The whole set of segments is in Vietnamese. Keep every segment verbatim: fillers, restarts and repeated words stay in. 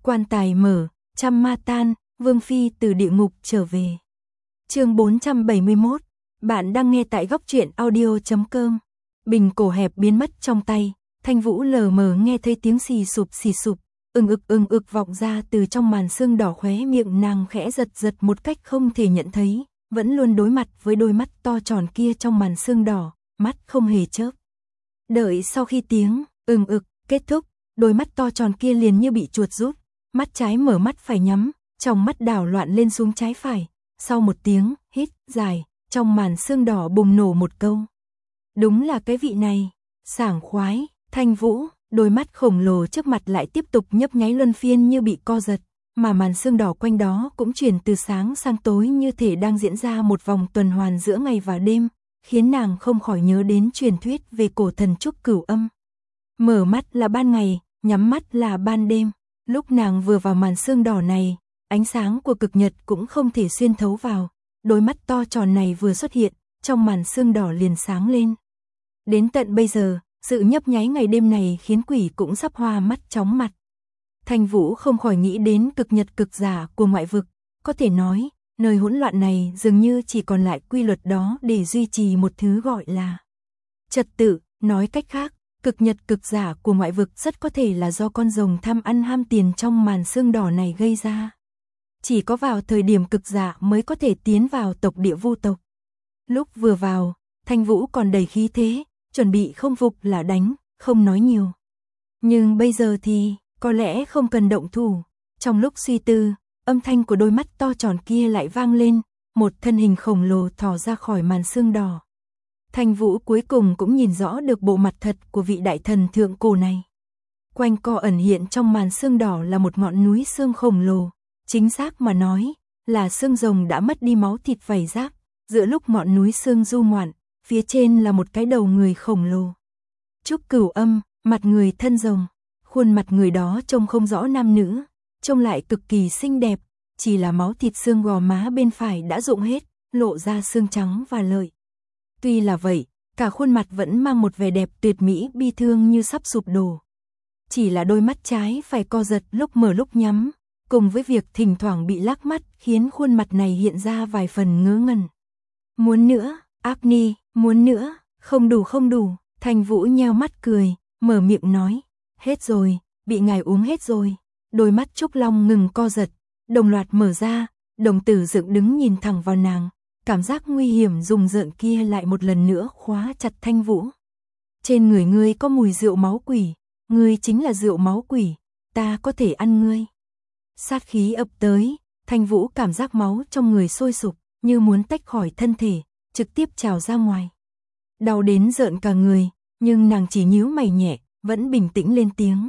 Quan tài mở, trăm ma tan, Vương Phi từ địa ngục trở về. Chương bốn trăm bảy mươi mốt, bạn đang nghe tại góc truyện audio chấm com. Bình cổ hẹp biến mất trong tay, Thanh Vũ lờ mờ nghe thấy tiếng xì sụp xì sụp, ưng ực ưng ực vọng ra từ trong màn sương đỏ, khóe miệng nàng khẽ giật giật một cách không thể nhận thấy, vẫn luôn đối mặt với đôi mắt to tròn kia trong màn sương đỏ, mắt không hề chớp. Đợi sau khi tiếng ưng ực kết thúc, đôi mắt to tròn kia liền như bị chuột rút, mắt trái mở mắt phải nhắm, trong mắt đảo loạn lên xuống trái phải, sau một tiếng hít dài, trong màn sương đỏ bùng nổ một câu. Đúng là cái vị này, sảng khoái. Thanh Vũ, đôi mắt khổng lồ trước mặt lại tiếp tục nhấp nháy luân phiên như bị co giật, mà màn sương đỏ quanh đó cũng chuyển từ sáng sang tối như thể đang diễn ra một vòng tuần hoàn giữa ngày và đêm, khiến nàng không khỏi nhớ đến truyền thuyết về cổ thần Trúc Cửu Âm. Mở mắt là ban ngày, nhắm mắt là ban đêm. Lúc nàng vừa vào màn sương đỏ này, ánh sáng của cực nhật cũng không thể xuyên thấu vào, đôi mắt to tròn này vừa xuất hiện, trong màn sương đỏ liền sáng lên. Đến tận bây giờ, sự nhấp nháy ngày đêm này khiến quỷ cũng sắp hoa mắt chóng mặt. Thanh Vũ không khỏi nghĩ đến cực nhật cực giả của ngoại vực, có thể nói, nơi hỗn loạn này dường như chỉ còn lại quy luật đó để duy trì một thứ gọi là trật tự, nói cách khác, cực nhật cực giả của ngoại vực rất có thể là do con rồng tham ăn ham tiền trong màn sương đỏ này gây ra. Chỉ có vào thời điểm cực giả mới có thể tiến vào tộc địa vu tộc. Lúc vừa vào, Thanh Vũ còn đầy khí thế, chuẩn bị không phục là đánh, không nói nhiều. Nhưng bây giờ thì, có lẽ không cần động thủ. Trong lúc suy tư, âm thanh của đôi mắt to tròn kia lại vang lên, một thân hình khổng lồ thò ra khỏi màn sương đỏ. Thanh Vũ cuối cùng cũng nhìn rõ được bộ mặt thật của vị đại thần thượng cổ này. Quanh co ẩn hiện trong màn sương đỏ là một ngọn núi xương khổng lồ, chính xác mà nói, là xương rồng đã mất đi máu thịt vảy giáp, giữa lúc ngọn núi xương du ngoạn, phía trên là một cái đầu người khổng lồ. Trúc Cửu Âm, mặt người thân rồng, khuôn mặt người đó trông không rõ nam nữ, trông lại cực kỳ xinh đẹp, chỉ là máu thịt xương gò má bên phải đã rụng hết, lộ ra xương trắng và lợi. Tuy là vậy, cả khuôn mặt vẫn mang một vẻ đẹp tuyệt mỹ bi thương như sắp sụp đổ. Chỉ là đôi mắt trái phải co giật lúc mở lúc nhắm, cùng với việc thỉnh thoảng bị lắc mắt khiến khuôn mặt này hiện ra vài phần ngớ ngẩn. Muốn nữa, Agni, muốn nữa, không đủ không đủ. Thanh Vũ nheo mắt cười, mở miệng nói, hết rồi, bị ngài uống hết rồi. Đôi mắt Trúc Long ngừng co giật, đồng loạt mở ra, đồng tử dựng đứng nhìn thẳng vào nàng, cảm giác nguy hiểm rùng rợn kia lại một lần nữa khóa chặt Thanh Vũ. Trên người ngươi có mùi rượu máu quỷ, ngươi chính là rượu máu quỷ, ta có thể ăn ngươi. Sát khí ập tới, Thanh Vũ cảm giác máu trong người sôi sục, như muốn tách khỏi thân thể, trực tiếp trào ra ngoài. Đau đến rợn cả người, nhưng nàng chỉ nhíu mày nhẹ, vẫn bình tĩnh lên tiếng.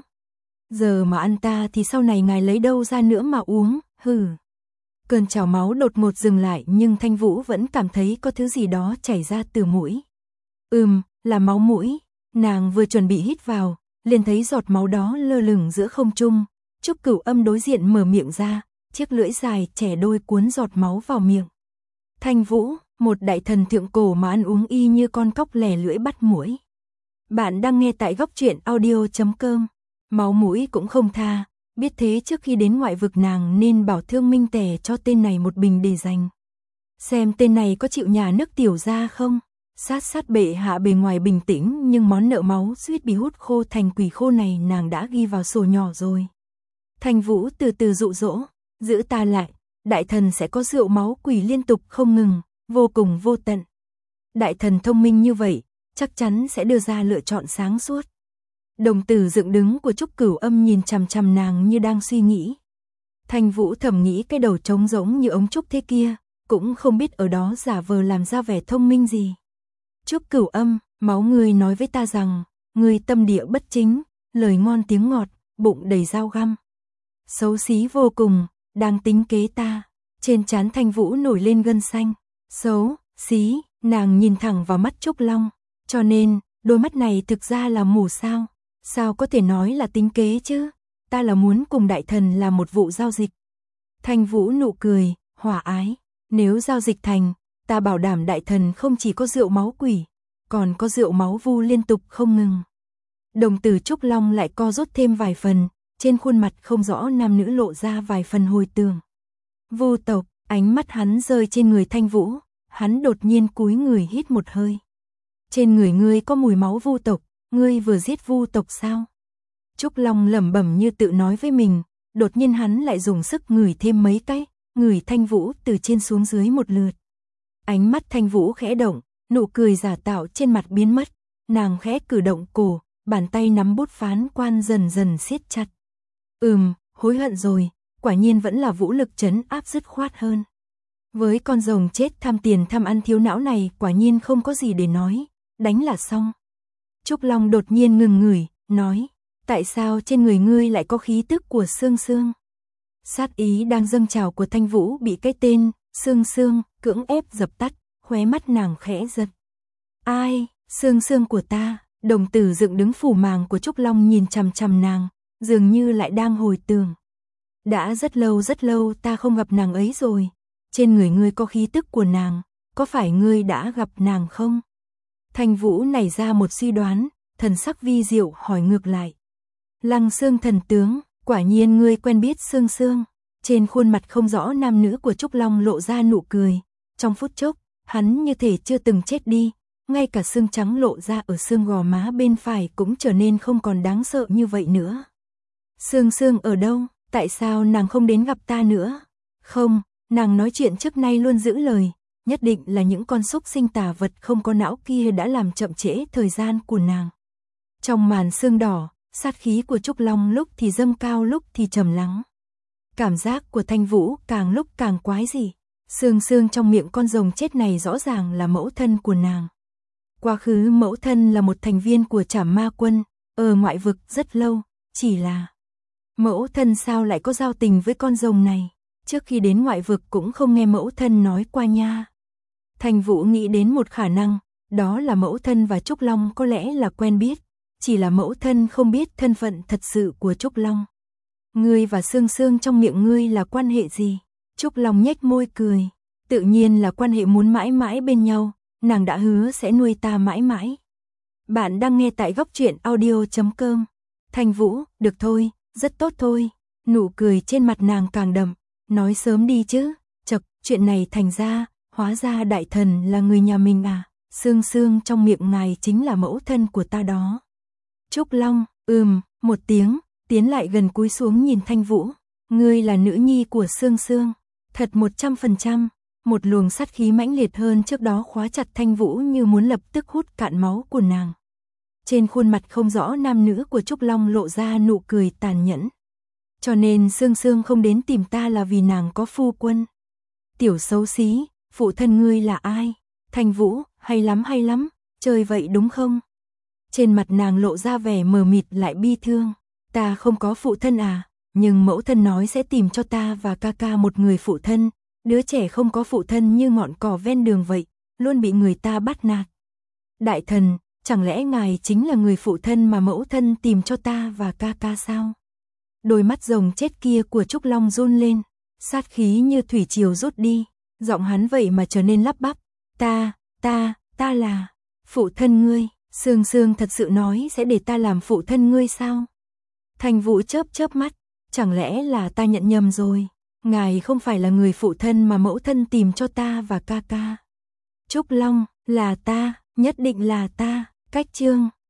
Giờ mà ăn ta thì sau này ngài lấy đâu ra nữa mà uống, hừ. Cơn trào máu đột ngột dừng lại nhưng Thanh Vũ vẫn cảm thấy có thứ gì đó chảy ra từ mũi. Ừm, là máu mũi. Nàng vừa chuẩn bị hít vào, liền thấy giọt máu đó lơ lửng giữa không trung. Trúc Cửu Âm đối diện mở miệng ra, chiếc lưỡi dài chẻ đôi cuốn giọt máu vào miệng. Thanh Vũ, một đại thần thượng cổ mà ăn uống y như con cóc lẻ lưỡi bắt muỗi. Bạn đang nghe tại góc truyện audio chấm com. Máu mũi cũng không tha, biết thế trước khi đến ngoại vực nàng nên bảo Thương Minh tẻ cho tên này một bình để dành. Xem tên này có chịu nhả nước tiểu ra không? Sát sát bệ hạ bề ngoài bình tĩnh nhưng món nợ máu suýt bị hút khô thành quỷ khô này nàng đã ghi vào sổ nhỏ rồi. Thanh Vũ từ từ dụ dỗ, giữ ta lại, đại thần sẽ có rượu máu quỷ liên tục không ngừng, vô cùng vô tận. Đại thần thông minh như vậy, chắc chắn sẽ đưa ra lựa chọn sáng suốt. Đồng tử dựng đứng của Trúc Cửu Âm nhìn chằm chằm nàng như đang suy nghĩ. Thanh Vũ thầm nghĩ cái đầu trống rỗng như ống trúc thế kia, cũng không biết ở đó giả vờ làm ra vẻ thông minh gì. Trúc Cửu Âm, máu ngươi nói với ta rằng, ngươi tâm địa bất chính, lời ngon tiếng ngọt, bụng đầy dao găm. Xấu xí vô cùng, đang tính kế ta. Trên trán Thanh Vũ nổi lên gân xanh. Xấu, xí, nàng nhìn thẳng vào mắt Trúc Long. Cho nên, đôi mắt này thực ra là mù sao? Sao có thể nói là tính kế chứ? Ta là muốn cùng đại thần làm một vụ giao dịch. Thanh Vũ nụ cười, hòa ái. Nếu giao dịch thành, ta bảo đảm đại thần không chỉ có rượu máu quỷ, còn có rượu máu vu liên tục không ngừng. Đồng tử Trúc Long lại co rút thêm vài phần, trên khuôn mặt không rõ nam nữ lộ ra vài phần hồi tưởng. Vu tộc, ánh mắt hắn rơi trên người Thanh Vũ, hắn đột nhiên cúi người hít một hơi. Trên người ngươi có mùi máu vu tộc, ngươi vừa giết vu tộc sao? Trúc Long lẩm bẩm như tự nói với mình, đột nhiên hắn lại dùng sức ngửi thêm mấy cái, ngửi Thanh Vũ từ trên xuống dưới một lượt. Ánh mắt Thanh Vũ khẽ động, nụ cười giả tạo trên mặt biến mất, nàng khẽ cử động cổ, bàn tay nắm bút phán quan dần dần siết chặt. Ừm, hối hận rồi, quả nhiên vẫn là vũ lực trấn áp dứt khoát hơn. Với con rồng chết tham tiền tham ăn thiếu não này quả nhiên không có gì để nói, đánh là xong. Trúc Long đột nhiên ngừng ngửi, nói, tại sao trên người ngươi lại có khí tức của Sương Sương? Sát ý đang dâng trào của Thanh Vũ bị cái tên Sương Sương cưỡng ép dập tắt, khóe mắt nàng khẽ giật. Ai, Sương Sương của ta? Đồng tử dựng đứng phủ màng của Trúc Long nhìn chằm chằm nàng, dường như lại đang hồi tưởng. Đã rất lâu rất lâu ta không gặp nàng ấy rồi, trên người ngươi có khí tức của nàng, có phải ngươi đã gặp nàng không? Thanh Vũ nảy ra một suy đoán, thần sắc vi diệu hỏi ngược lại. Lăng Sương thần tướng, quả nhiên ngươi quen biết Sương Sương. Trên khuôn mặt không rõ nam nữ của Trúc Long lộ ra nụ cười, trong phút chốc, hắn như thể chưa từng chết đi, ngay cả xương trắng lộ ra ở xương gò má bên phải cũng trở nên không còn đáng sợ như vậy nữa. Sương Sương ở đâu, tại sao nàng không đến gặp ta nữa? Không, nàng nói chuyện trước nay luôn giữ lời, nhất định là những con súc sinh tà vật không có não kia đã làm chậm trễ thời gian của nàng. Trong màn sương đỏ, sát khí của Trúc Long lúc thì dâng cao lúc thì trầm lắng. Cảm giác của Thanh Vũ càng lúc càng quái dị. Sương Sương trong miệng con rồng chết này rõ ràng là mẫu thân của nàng. Quá khứ mẫu thân là một thành viên của Trảm Ma Quân, ở ngoại vực rất lâu, chỉ là mẫu thân sao lại có giao tình với con rồng này, trước khi đến ngoại vực cũng không nghe mẫu thân nói qua nha. Thanh Vũ nghĩ đến một khả năng, đó là mẫu thân và Trúc Long có lẽ là quen biết, chỉ là mẫu thân không biết thân phận thật sự của Trúc Long. Ngươi và Sương Sương trong miệng ngươi là quan hệ gì? Trúc Long nhếch môi cười, tự nhiên là quan hệ muốn mãi mãi bên nhau, nàng đã hứa sẽ nuôi ta mãi mãi. Bạn đang nghe tại góc truyện audio chấm com. Thanh Vũ, được thôi, rất tốt thôi. Nụ cười trên mặt nàng càng đậm, nói sớm đi chứ, chật, chuyện này thành ra, hóa ra đại thần là người nhà mình à, Sương Sương trong miệng ngài chính là mẫu thân của ta đó. Trúc Long, ừm, một tiếng, tiến lại gần cúi xuống nhìn Thanh Vũ, ngươi là nữ nhi của Sương Sương, thật một trăm phần trăm, một luồng sát khí mãnh liệt hơn trước đó khóa chặt Thanh Vũ như muốn lập tức hút cạn máu của nàng. Trên khuôn mặt không rõ nam nữ của Trúc Long lộ ra nụ cười tàn nhẫn. Cho nên Sương Sương không đến tìm ta là vì nàng có phu quân. Tiểu xấu xí, phụ thân ngươi là ai? Thanh Vũ, hay lắm hay lắm, chơi vậy đúng không? Trên mặt nàng lộ ra vẻ mờ mịt lại bi thương. Ta không có phụ thân à, nhưng mẫu thân nói sẽ tìm cho ta và ca ca một người phụ thân. Đứa trẻ không có phụ thân như ngọn cỏ ven đường vậy, luôn bị người ta bắt nạt. Đại thần, chẳng lẽ ngài chính là người phụ thân mà mẫu thân tìm cho ta và ca ca sao? Đôi mắt rồng chết kia của Trúc Long run lên, sát khí như thủy triều rút đi, giọng hắn vậy mà trở nên lắp bắp. Ta, ta, ta là phụ thân ngươi, Sương Sương thật sự nói sẽ để ta làm phụ thân ngươi sao? Thanh Vũ chớp chớp mắt, chẳng lẽ là ta nhận nhầm rồi? Ngài không phải là người phụ thân mà mẫu thân tìm cho ta và ca ca. Trúc Long, là ta, nhất định là ta. Cách chương